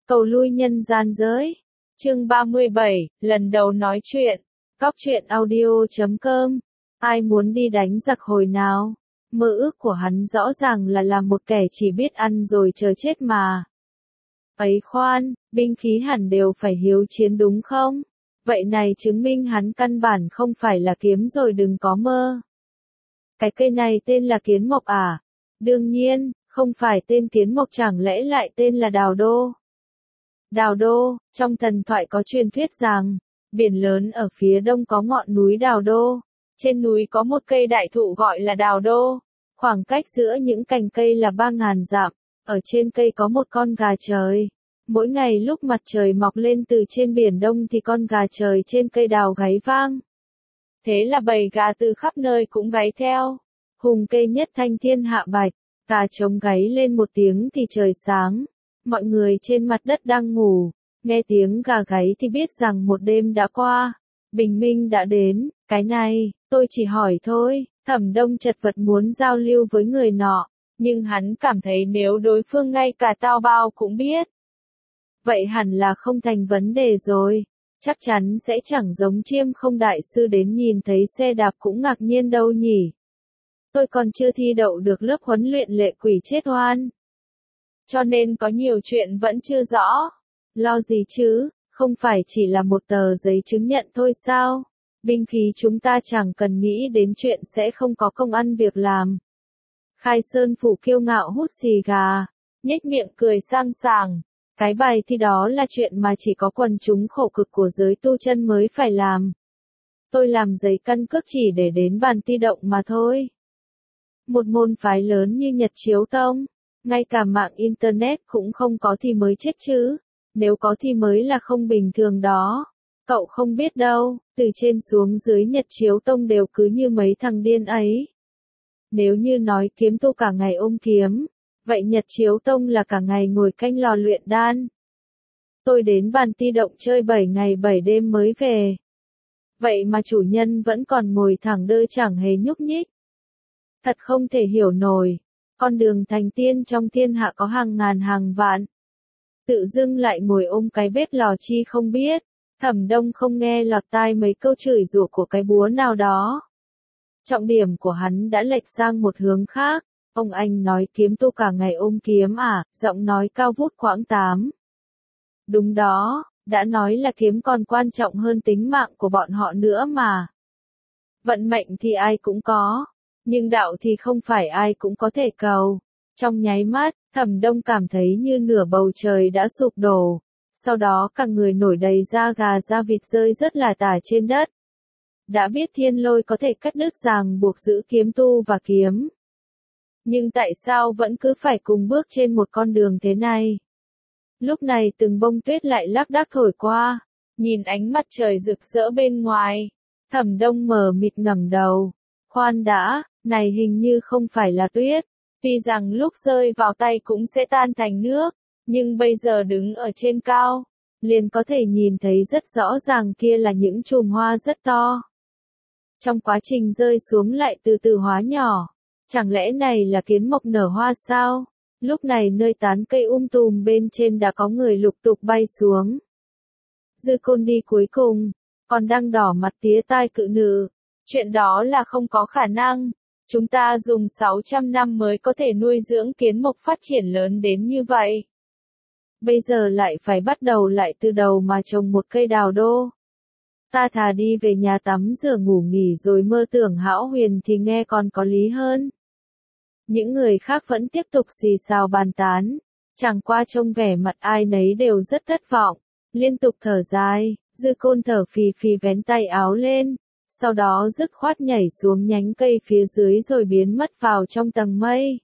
Cầu lui nhân gian giới. Chương 37, lần đầu nói chuyện. Cóc truyện audio.com. Ai muốn đi đánh giặc hồi nào? Mơ ước của hắn rõ ràng là làm một kẻ chỉ biết ăn rồi chờ chết mà. Ấy khoan, binh khí hẳn đều phải hiếu chiến đúng không? Vậy này chứng minh hắn căn bản không phải là kiếm rồi đừng có mơ. Cái cây này tên là kiến mộc à? Đương nhiên, không phải tên kiến mộc chẳng lẽ lại tên là đào đô. Đào đô, trong thần thoại có truyền thuyết rằng, biển lớn ở phía đông có ngọn núi đào đô. Trên núi có một cây đại thụ gọi là đào đô. Khoảng cách giữa những cành cây là 3.000 dặm. Ở trên cây có một con gà trời. Mỗi ngày lúc mặt trời mọc lên từ trên biển đông thì con gà trời trên cây đào gáy vang. Thế là bầy gà từ khắp nơi cũng gáy theo. Hùng cây nhất thanh thiên hạ bạch, gà trống gáy lên một tiếng thì trời sáng. Mọi người trên mặt đất đang ngủ, nghe tiếng gà gáy thì biết rằng một đêm đã qua, bình minh đã đến. Cái này, tôi chỉ hỏi thôi. Thẩm Đông chật vật muốn giao lưu với người nọ, nhưng hắn cảm thấy nếu đối phương ngay cả tao bao cũng biết, vậy hẳn là không thành vấn đề rồi. Chắc chắn sẽ chẳng giống Chiêm Không đại sư đến nhìn thấy xe đạp cũng ngạc nhiên đâu nhỉ. Tôi còn chưa thi đậu được lớp huấn luyện lệ quỷ chết oan, cho nên có nhiều chuyện vẫn chưa rõ. Lo gì chứ, không phải chỉ là một tờ giấy chứng nhận thôi sao? Binh khí chúng ta chẳng cần nghĩ đến chuyện sẽ không có công ăn việc làm. Khai Sơn Phủ kiêu ngạo hút xì gà, nhếch miệng cười sang sảng. Cái bài thi đó là chuyện mà chỉ có quần chúng khổ cực của giới tu chân mới phải làm. Tôi làm giấy căn cước chỉ để đến bàn thi động mà thôi. Một môn phái lớn như Nhật Chiếu Tông, ngay cả mạng Internet cũng không có thì mới chết chứ. Nếu có thì mới là không bình thường đó. Cậu không biết đâu, từ trên xuống dưới Nhật Chiếu Tông đều cứ như mấy thằng điên ấy. Nếu như nói kiếm tu cả ngày ôm kiếm, vậy Nhật Chiếu Tông là cả ngày ngồi canh lò luyện đan. Tôi đến bàn ti động chơi 7 ngày 7 đêm mới về. Vậy mà chủ nhân vẫn còn ngồi thẳng đơ chẳng hề nhúc nhích. Thật không thể hiểu nổi, con đường thành tiên trong thiên hạ có hàng ngàn hàng vạn. Tự dưng lại ngồi ôm cái bếp lò chi không biết. Thẩm Đông không nghe lọt tai mấy câu chửi rủa của cái búa nào đó. Trọng điểm của hắn đã lệch sang một hướng khác. Ông anh nói kiếm tu cả ngày ôm kiếm à, giọng nói cao vút khoáng tám. Đúng đó, đã nói là kiếm còn quan trọng hơn tính mạng của bọn họ nữa mà. Vận mệnh thì ai cũng có, nhưng đạo thì không phải ai cũng có thể cầu. Trong nháy mắt, Thẩm Đông cảm thấy như nửa bầu trời đã sụp đổ. Sau đó cả người nổi đầy da gà da vịt rơi rất là tả trên đất. Đã biết thiên lôi có thể cắt đứt ràng buộc giữ kiếm tu và kiếm. Nhưng tại sao vẫn cứ phải cùng bước trên một con đường thế này? Lúc này từng bông tuyết lại lác đác thổi qua, nhìn ánh mặt trời rực rỡ bên ngoài. Thẩm Đông mờ mịt ngẩng đầu. Khoan đã, này hình như không phải là tuyết. Tuy rằng lúc rơi vào tay cũng sẽ tan thành nước. Nhưng bây giờ đứng ở trên cao, liền có thể nhìn thấy rất rõ ràng kia là những chùm hoa rất to. Trong quá trình rơi xuống lại từ từ hóa nhỏ. Chẳng lẽ này là kiến mộc nở hoa sao? Lúc này nơi tán cây tùm bên trên đã có người lục tục bay xuống. Dư Côn đi cuối cùng, còn đang đỏ mặt tía tai cự nữ. Chuyện đó là không có khả năng. Chúng ta dùng 600 năm mới có thể nuôi dưỡng kiến mộc phát triển lớn đến như vậy. Bây giờ lại phải bắt đầu lại từ đầu mà trồng một cây đào đô. Ta thà đi về nhà tắm rửa ngủ nghỉ rồi mơ tưởng hão huyền thì nghe còn có lý hơn. Những người khác vẫn tiếp tục xì xào bàn tán. Chẳng qua trông vẻ mặt ai nấy đều rất thất vọng. Liên tục thở dài, Dư Côn thở phì phì vén tay áo lên. Sau đó dứt khoát nhảy xuống nhánh cây phía dưới rồi biến mất vào trong tầng mây.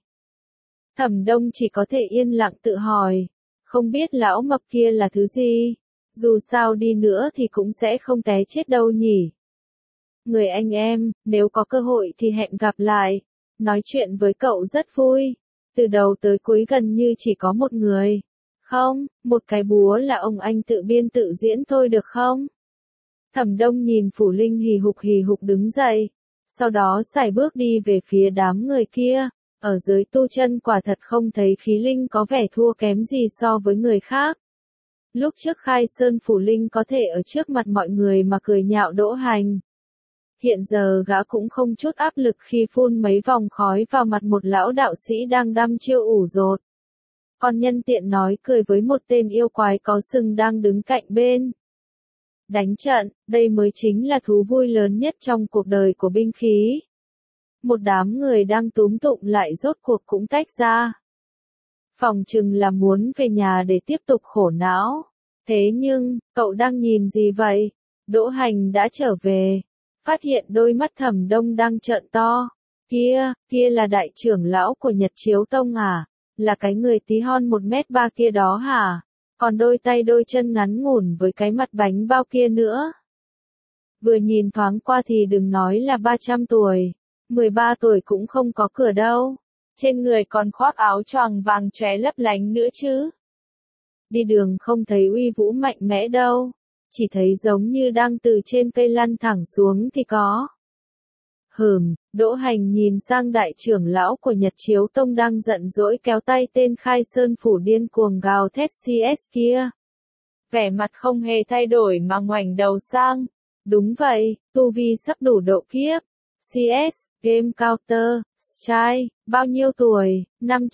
Thẩm Đông chỉ có thể yên lặng tự hỏi. Không biết lão mập kia là thứ gì, dù sao đi nữa thì cũng sẽ không té chết đâu nhỉ. Người anh em, nếu có cơ hội thì hẹn gặp lại. Nói chuyện với cậu rất vui. Từ đầu tới cuối gần như chỉ có một người. Không, một cái búa là ông anh tự biên tự diễn thôi được không? Thẩm Đông nhìn Phủ Linh hì hục đứng dậy. Sau đó sải bước đi về phía đám người kia. Ở giới tu chân quả thật không thấy khí linh có vẻ thua kém gì so với người khác. Lúc trước Khai Sơn Phủ Linh có thể ở trước mặt mọi người mà cười nhạo Đỗ Hành. Hiện giờ gã cũng không chút áp lực khi phun mấy vòng khói vào mặt một lão đạo sĩ đang đăm chiêu ủ rột. Còn nhân tiện nói cười với một tên yêu quái có sừng đang đứng cạnh bên. Đánh trận, đây mới chính là thú vui lớn nhất trong cuộc đời của binh khí. Một đám người đang túm tụm lại rốt cuộc cũng tách ra. Phòng chừng là muốn về nhà để tiếp tục khổ não. Thế nhưng, cậu đang nhìn gì vậy? Đỗ Hành đã trở về. Phát hiện đôi mắt Thẩm Đông đang trợn to. Kia là đại trưởng lão của Nhật Chiếu Tông à? Là cái người tí hon 1m3 kia đó hả? Còn đôi tay đôi chân ngắn ngủn với cái mặt bánh bao kia nữa. Vừa nhìn thoáng qua thì đừng nói là 300 tuổi. 13 tuổi cũng không có cửa đâu. Trên người còn khoác áo choàng vàng chóe lấp lánh nữa chứ. Đi đường không thấy uy vũ mạnh mẽ đâu. Chỉ thấy giống như đang từ trên cây lăn thẳng xuống thì có. Đỗ Hành nhìn sang đại trưởng lão của Nhật Chiếu Tông đang giận dỗi kéo tay tên Khai Sơn Phủ điên cuồng gào thét CS kia. Vẻ mặt không hề thay đổi mà ngoảnh đầu sang. Đúng vậy, tu vi sắp đủ độ kiếp. CS, Game Counter, Strike, bao nhiêu tuổi?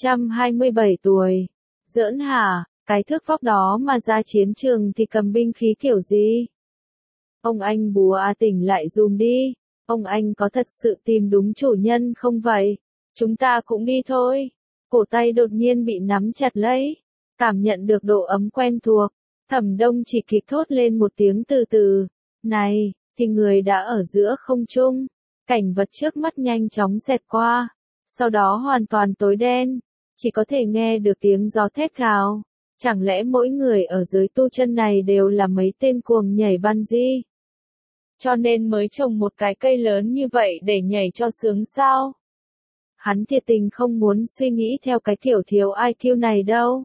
527 tuổi. Giỡn hả? Cái thước vóc đó mà ra chiến trường thì cầm binh khí kiểu gì? Ông anh búa tỉnh lại dùm đi. Ông anh có thật sự tìm đúng chủ nhân không vậy? Chúng ta cũng đi thôi. Cổ tay đột nhiên bị nắm chặt lấy. Cảm nhận được độ ấm quen thuộc. Thẩm Đông chỉ kịp thốt lên một tiếng từ từ. Này, thì người đã ở giữa không trung. Cảnh vật trước mắt nhanh chóng xẹt qua. Sau đó hoàn toàn tối đen. Chỉ có thể nghe được tiếng gió thét gào. Chẳng lẽ mỗi người ở dưới tu chân này đều là mấy tên cuồng nhảy bungee? Cho nên mới trồng một cái cây lớn như vậy để nhảy cho sướng sao? Hắn thiệt tình không muốn suy nghĩ theo cái kiểu thiếu IQ này đâu.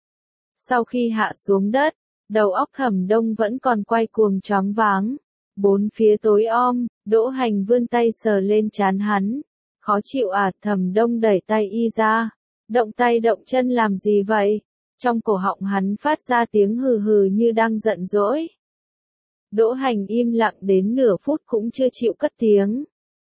Sau khi hạ xuống đất, đầu óc Thẩm Đông vẫn còn quay cuồng choáng váng. Bốn phía tối om, Đỗ Hành vươn tay sờ lên trán hắn. Khó chịu à? Thẩm Đông đẩy tay y ra. Động tay động chân làm gì vậy? Trong cổ họng hắn phát ra tiếng hừ hừ như đang giận dỗi. Đỗ Hành im lặng đến nửa phút cũng chưa chịu cất tiếng.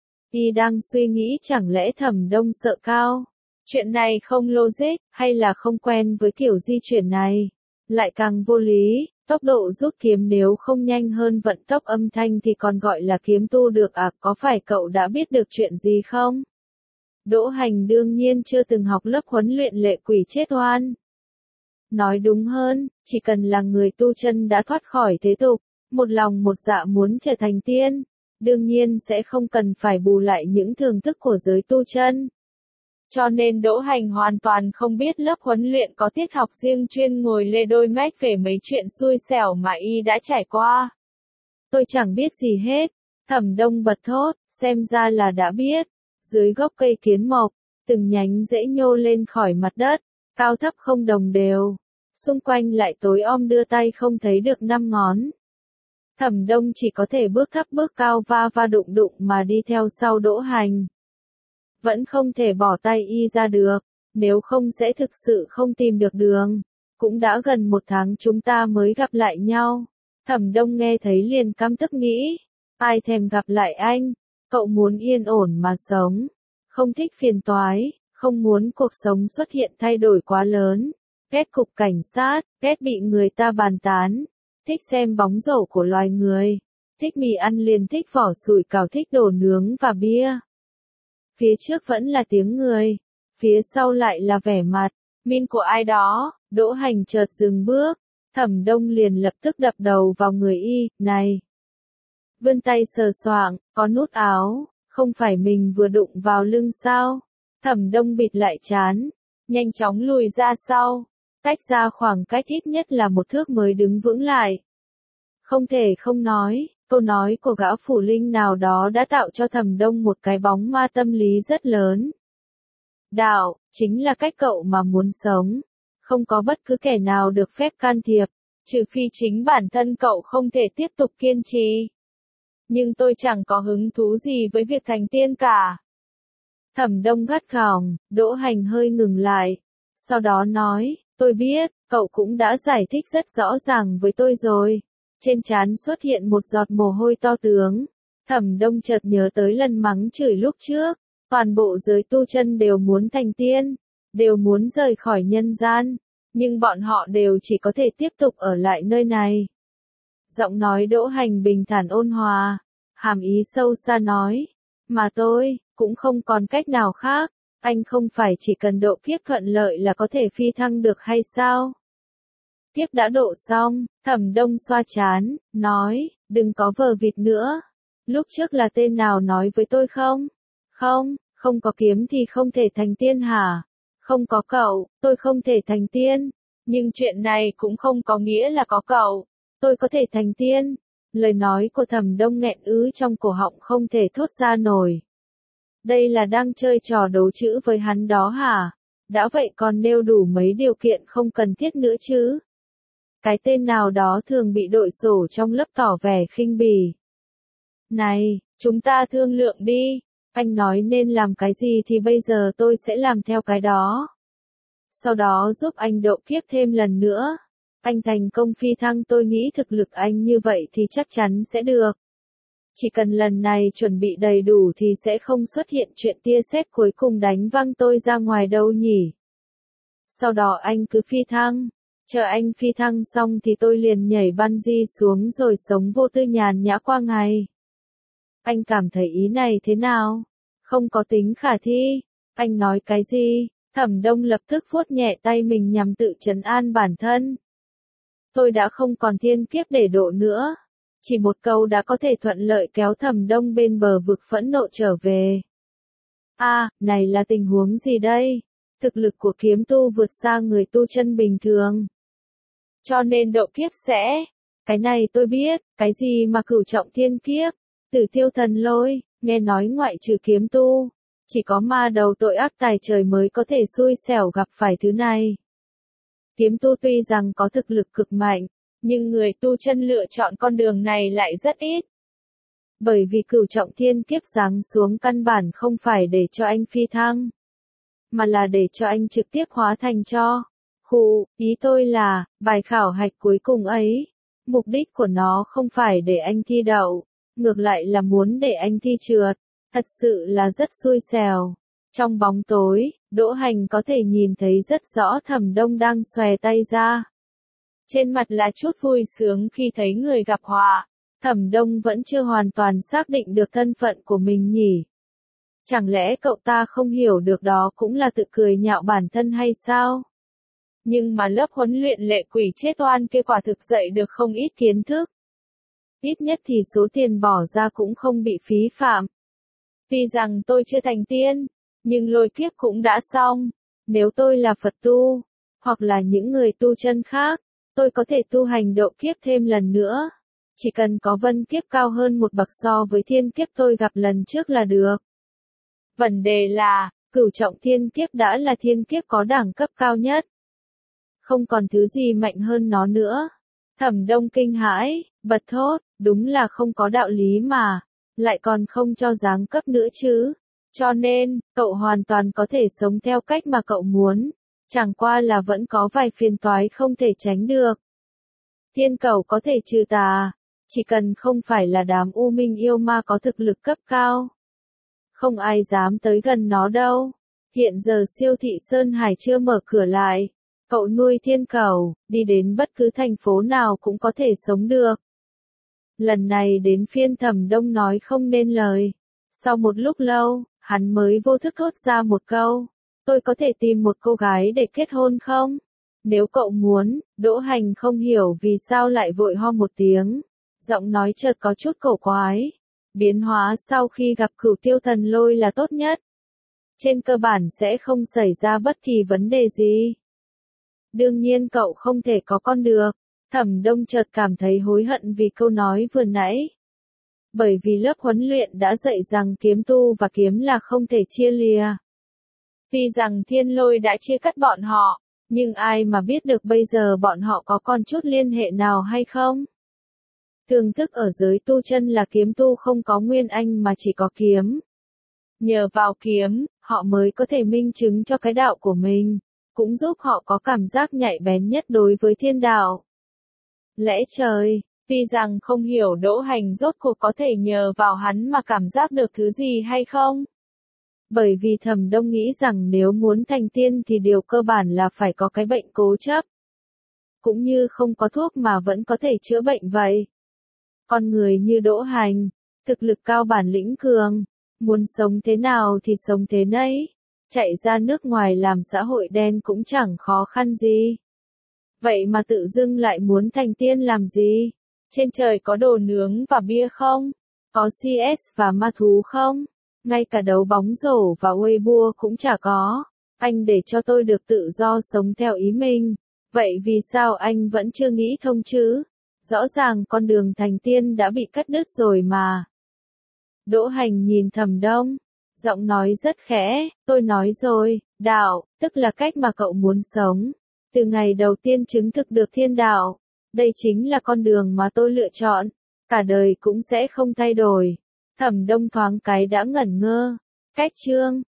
Y đang suy nghĩ chẳng lẽ Thẩm Đông sợ cao. Chuyện này không logic, hay là không quen với kiểu di chuyển này. Lại càng vô lý, tốc độ rút kiếm nếu không nhanh hơn vận tốc âm thanh thì còn gọi là kiếm tu được à? Có phải cậu đã biết được chuyện gì không? Đỗ Hành đương nhiên chưa từng học lớp huấn luyện lệ quỷ chết oan. Nói đúng hơn, chỉ cần là người tu chân đã thoát khỏi thế tục, một lòng một dạ muốn trở thành tiên, đương nhiên sẽ không cần phải bù lại những thưởng thức của giới tu chân. Cho nên Đỗ Hành hoàn toàn không biết lớp huấn luyện có tiết học riêng chuyên ngồi lê đôi mách về mấy chuyện xui xẻo mà y đã trải qua. Tôi chẳng biết gì hết. Thẩm Đông bật thốt, xem ra là đã biết. Dưới gốc cây kiến mộc, từng nhánh rễ nhô lên khỏi mặt đất, cao thấp không đồng đều. Xung quanh lại tối om đưa tay không thấy được 5 ngón. Thẩm Đông chỉ có thể bước thấp bước cao va đụng đụng mà đi theo sau Đỗ Hành. Vẫn không thể bỏ tay y ra được, nếu không sẽ thực sự không tìm được đường. Cũng đã gần 1 tháng chúng ta mới gặp lại nhau. Thẩm Đông nghe thấy liền căm tức nghĩ, ai thèm gặp lại anh, cậu muốn yên ổn mà sống. Không thích phiền toái, không muốn cuộc sống xuất hiện thay đổi quá lớn. Ghét cục cảnh sát, ghét bị người ta bàn tán. Thích xem bóng rổ của loài người. Thích mì ăn liền, thích vỏ sủi cảo, thích đồ nướng và bia. Phía trước vẫn là tiếng người. Phía sau lại là vẻ mặt. Min của ai đó. Đỗ Hành chợt dừng bước. Thẩm Đông liền lập tức đập đầu vào người y. Này! Vươn tay sờ soạng, có nút áo. Không phải mình vừa đụng vào lưng sao? Thẩm Đông bịt lại trán. Nhanh chóng lùi ra sau. Tách ra khoảng cách ít nhất là 1 thước mới đứng vững lại. Không thể không nói, câu nói của gã phủ linh nào đó đã tạo cho Thẩm Đông một cái bóng ma tâm lý rất lớn. Đạo, chính là cách cậu mà muốn sống. Không có bất cứ kẻ nào được phép can thiệp, trừ phi chính bản thân cậu không thể tiếp tục kiên trì. Nhưng tôi chẳng có hứng thú gì với việc thành tiên cả. Thẩm Đông gắt gỏng, Đỗ Hành hơi ngừng lại. Sau đó nói, Tôi biết, cậu cũng đã giải thích rất rõ ràng với tôi rồi. Trên trán xuất hiện một giọt mồ hôi to tướng. Thẩm Đông chợt nhớ tới lần mắng chửi lúc trước. Toàn bộ giới tu chân đều muốn thành tiên, đều muốn rời khỏi nhân gian, nhưng bọn họ đều chỉ có thể tiếp tục ở lại nơi này. Giọng nói Đỗ Hành bình thản ôn hòa, hàm ý sâu xa nói, mà tôi, cũng không còn cách nào khác, anh không phải chỉ cần độ kiếp thuận lợi là có thể phi thăng được hay sao? Kiếp đã độ xong, Thẩm Đông xoa trán, nói, đừng có vờ vịt nữa. Lúc trước là tên nào nói với tôi không? Không, không có kiếm thì không thể thành tiên hả? Không có cậu, tôi không thể thành tiên. Nhưng chuyện này cũng không có nghĩa là có cậu, tôi có thể thành tiên. Lời nói của Thẩm Đông nghẹn ứ trong cổ họng không thể thốt ra nổi. Đây là đang chơi trò đấu chữ với hắn đó hả? Đã vậy còn nêu đủ mấy điều kiện không cần thiết nữa chứ. Cái tên nào đó thường bị đội sổ trong lớp tỏ vẻ khinh bỉ. Này, chúng ta thương lượng đi. Anh nói nên làm cái gì thì bây giờ tôi sẽ làm theo cái đó. Sau đó giúp anh độ kiếp thêm lần nữa. Anh thành công phi thăng, tôi nghĩ thực lực anh như vậy thì chắc chắn sẽ được. Chỉ cần lần này chuẩn bị đầy đủ thì sẽ không xuất hiện chuyện tia sét cuối cùng đánh văng tôi ra ngoài đâu nhỉ. Sau đó anh cứ phi thăng. Chờ anh phi thăng xong thì tôi liền nhảy bungee xuống rồi sống vô tư nhàn nhã qua ngày. Anh cảm thấy ý này thế nào? Không có tính khả thi. Anh nói cái gì? Thẩm Đông lập tức vuốt nhẹ tay mình nhằm tự trấn an bản thân. Tôi đã không còn thiên kiếp để độ nữa. Chỉ một câu đã có thể thuận lợi kéo Thẩm Đông bên bờ vực phẫn nộ trở về. Này là tình huống gì đây? Thực lực của kiếm tu vượt xa người tu chân bình thường. Cho nên độ kiếp sẽ. Cái này tôi biết, cái gì mà cửu trọng thiên kiếp, Tử Tiêu Thần Lôi, nghe nói ngoại trừ kiếm tu, chỉ có ma đầu tội ác tài trời mới có thể xui xẻo gặp phải thứ này. Kiếm tu tuy rằng có thực lực cực mạnh, nhưng người tu chân lựa chọn con đường này lại rất ít. Bởi vì cửu trọng thiên kiếp giáng xuống căn bản không phải để cho anh phi thăng, mà là để cho anh trực tiếp hóa thành cho. Ý tôi là, bài khảo hạch cuối cùng ấy, mục đích của nó không phải để anh thi đậu, ngược lại là muốn để anh thi trượt, thật sự là rất xui xẻo. Trong bóng tối, Đỗ Hành có thể nhìn thấy rất rõ Thẩm Đông đang xòe tay ra. Trên mặt là chút vui sướng khi thấy người gặp họa, Thẩm Đông vẫn chưa hoàn toàn xác định được thân phận của mình nhỉ. Chẳng lẽ cậu ta không hiểu được đó cũng là tự cười nhạo bản thân hay sao? Nhưng mà lớp huấn luyện lệ quỷ chết oan kia quả thực dạy được không ít kiến thức. Ít nhất thì số tiền bỏ ra cũng không bị phí phạm. Tuy rằng tôi chưa thành tiên, nhưng lôi kiếp cũng đã xong. Nếu tôi là Phật tu, hoặc là những người tu chân khác, tôi có thể tu hành độ kiếp thêm lần nữa. Chỉ cần có vân kiếp cao hơn một bậc so với thiên kiếp tôi gặp lần trước là được. Vấn đề là, cửu trọng thiên kiếp đã là thiên kiếp có đẳng cấp cao nhất. Không còn thứ gì mạnh hơn nó nữa. Thẩm Đông kinh hãi, bật thốt, đúng là không có đạo lý mà, lại còn không cho giáng cấp nữa chứ. Cho nên, cậu hoàn toàn có thể sống theo cách mà cậu muốn, chẳng qua là vẫn có vài phiền toái không thể tránh được. Thiên cầu có thể trừ tà, chỉ cần không phải là đám u minh yêu ma có thực lực cấp cao. Không ai dám tới gần nó đâu. Hiện giờ siêu thị Sơn Hải chưa mở cửa lại. Cậu nuôi thiên cầu, đi đến bất cứ thành phố nào cũng có thể sống được. Lần này đến phiên Thẩm Đông nói không nên lời. Sau một lúc lâu, hắn mới vô thức thốt ra một câu. Tôi có thể tìm một cô gái để kết hôn không? Nếu cậu muốn, Đỗ Hành không hiểu vì sao lại vội ho một tiếng. Giọng nói chợt có chút cổ quái. Biến hóa sau khi gặp Cửu Tiêu Thần Lôi là tốt nhất. Trên cơ bản sẽ không xảy ra bất kỳ vấn đề gì. Đương nhiên cậu không thể có con được. Thẩm Đông chợt cảm thấy hối hận vì câu nói vừa nãy. Bởi vì lớp huấn luyện đã dạy rằng kiếm tu và kiếm là không thể chia lìa. Tuy rằng thiên lôi đã chia cắt bọn họ, nhưng ai mà biết được bây giờ bọn họ có còn chút liên hệ nào hay không? Thường thức ở giới tu chân là kiếm tu không có nguyên anh mà chỉ có kiếm. Nhờ vào kiếm, họ mới có thể minh chứng cho cái đạo của mình. cũng giúp họ có cảm giác nhạy bén nhất đối với thiên đạo. Lẽ trời, tuy rằng không hiểu Đỗ Hành rốt cuộc có thể nhờ vào hắn mà cảm giác được thứ gì hay không. Bởi vì Thẩm Đông nghĩ rằng nếu muốn thành tiên thì điều cơ bản là phải có cái bệnh cố chấp. Cũng như không có thuốc mà vẫn có thể chữa bệnh vậy. Con người như Đỗ Hành, thực lực cao bản lĩnh cường, muốn sống thế nào thì sống thế nấy, chạy ra nước ngoài làm xã hội đen cũng chẳng khó khăn gì. Vậy mà tự dưng lại muốn thành tiên làm gì? Trên trời có đồ nướng và bia không? Có CS và ma thú không? Ngay cả đấu bóng rổ và Weibo cũng chả có. Anh để cho tôi được tự do sống theo ý mình. Vậy vì sao anh vẫn chưa nghĩ thông chứ? Rõ ràng con đường thành tiên đã bị cắt đứt rồi mà. Đỗ Hành nhìn Thẩm Đông, giọng nói rất khẽ, tôi nói rồi, đạo, tức là cách mà cậu muốn sống. Từ ngày đầu tiên chứng thực được thiên đạo, đây chính là con đường mà tôi lựa chọn, cả đời cũng sẽ không thay đổi. Thẩm Đông thoáng cái đã ngẩn ngơ. Cách chương